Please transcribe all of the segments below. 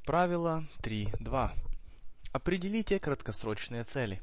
Правило 3.2. Определите краткосрочные цели.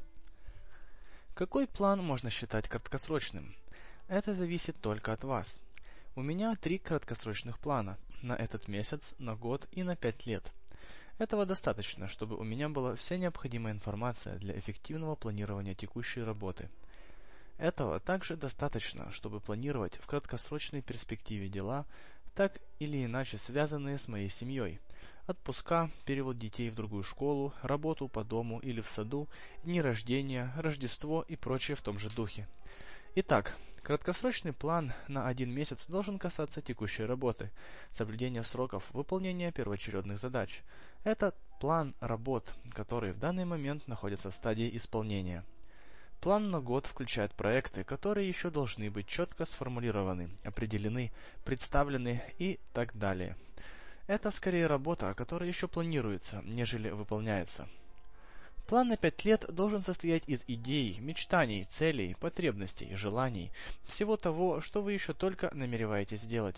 Какой план можно считать краткосрочным? Это зависит только от вас. У меня 3 краткосрочных плана на этот месяц, на год и на 5 лет. Этого достаточно, чтобы у меня была вся необходимая информация для эффективного планирования текущей работы. Этого также достаточно, чтобы планировать в краткосрочной перспективе дела, так или иначе связанные с моей семьей. Отпуска, перевод детей в другую школу, работу по дому или в саду, дни рождения, Рождество и прочее в том же духе. Итак, краткосрочный план на 1 месяц должен касаться текущей работы, соблюдения сроков выполнения первоочередных задач. Это план работ, которые в данный момент находятся в стадии исполнения. План на год включает проекты, которые еще должны быть четко сформулированы, определены, представлены и так далее. Это скорее работа, которая еще планируется, нежели выполняется. План на 5 лет должен состоять из идей, мечтаний, целей, потребностей, желаний, всего того, что вы еще только намереваетесь сделать.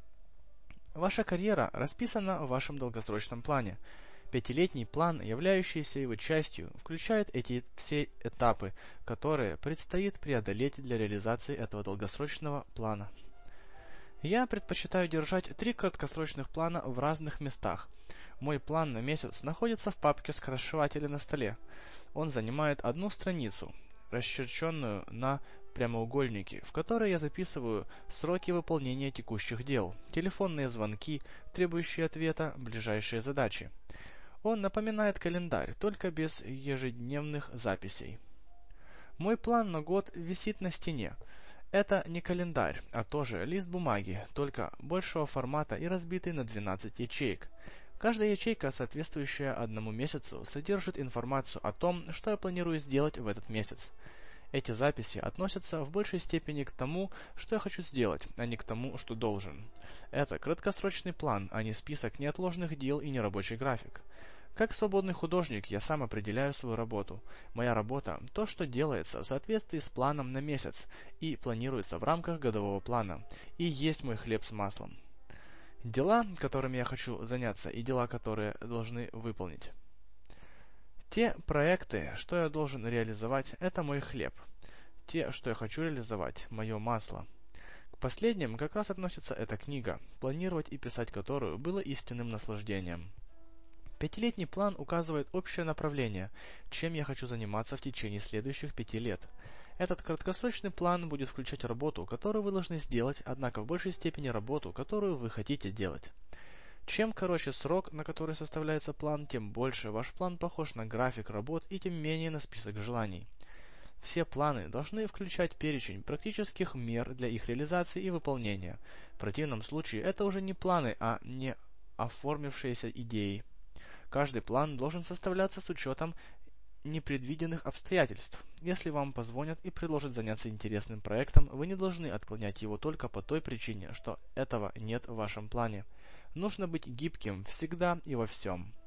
Ваша карьера расписана в вашем долгосрочном плане. Пятилетний план, являющийся его частью, включает эти все этапы, которые предстоит преодолеть для реализации этого долгосрочного плана. Я предпочитаю держать 3 краткосрочных плана в разных местах. Мой план на месяц находится в папке «Скрашиватели» на столе. Он занимает 1 страницу, расчерченную на прямоугольнике, в которой я записываю сроки выполнения текущих дел, телефонные звонки, требующие ответа, ближайшие задачи. Он напоминает календарь, только без ежедневных записей. Мой план на год висит на стене. Это не календарь, а тоже лист бумаги, только большего формата и разбитый на 12 ячеек. Каждая ячейка, соответствующая 1 месяцу, содержит информацию о том, что я планирую сделать в этот месяц. Эти записи относятся в большей степени к тому, что я хочу сделать, а не к тому, что должен. Это краткосрочный план, а не список неотложных дел и нерабочий график. Как свободный художник я сам определяю свою работу. Моя работа – то, что делается в соответствии с планом на месяц и планируется в рамках годового плана, и есть мой хлеб с маслом. Дела, которыми я хочу заняться, и дела, которые должны выполнить. Те проекты, что я должен реализовать, это мой хлеб. Те, что я хочу реализовать, мое масло. К последним как раз относится эта книга, планировать и писать которую было истинным наслаждением. Пятилетний план указывает общее направление, чем я хочу заниматься в течение следующих 5 лет. Этот краткосрочный план будет включать работу, которую вы должны сделать, однако в большей степени работу, которую вы хотите делать. Чем короче срок, на который составляется план, тем больше ваш план похож на график работ и тем менее на список желаний. Все планы должны включать перечень практических мер для их реализации и выполнения. В противном случае это уже не планы, а не оформившиеся идеи. Каждый план должен составляться с учетом непредвиденных обстоятельств. Если вам позвонят и предложат заняться интересным проектом, вы не должны отклонять его только по той причине, что этого нет в вашем плане. Нужно быть гибким всегда и во всем.